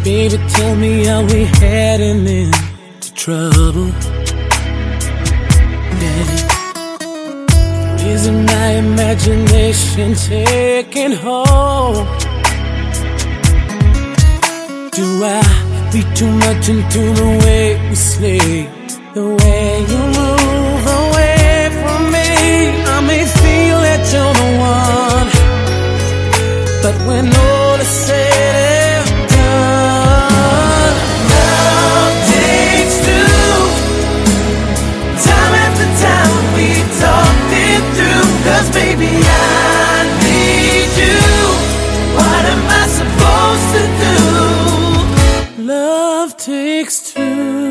Baby, tell me, are we heading into trouble? Yeah. Isn't my imagination taking hold? Do I read too much into the way we sleep? The way you move away from me, I may feel that you're the one, but when all is said and done, love takes two. Time after time we talked it through, 'cause baby I need you. What am I supposed to do? Love takes two.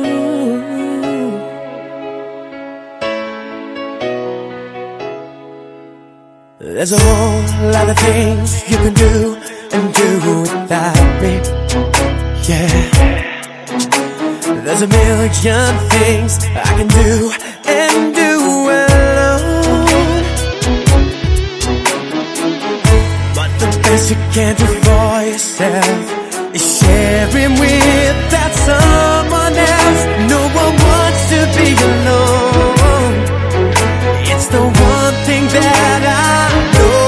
There's a whole lot of things you can do and do without me. Yeah. There's a million things I can do and do alone, but the best you can do for yourself is sharing with that someone else. No one wants to be alone. It's the one thing that I know.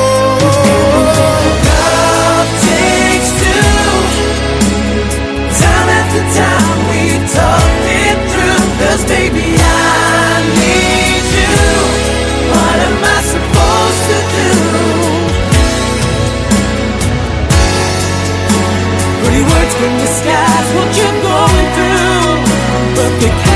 Love takes two. Time after time we talked it through, 'cause baby I need you. What am I supposed to do? Pretty words from the skies, what you're going through, but they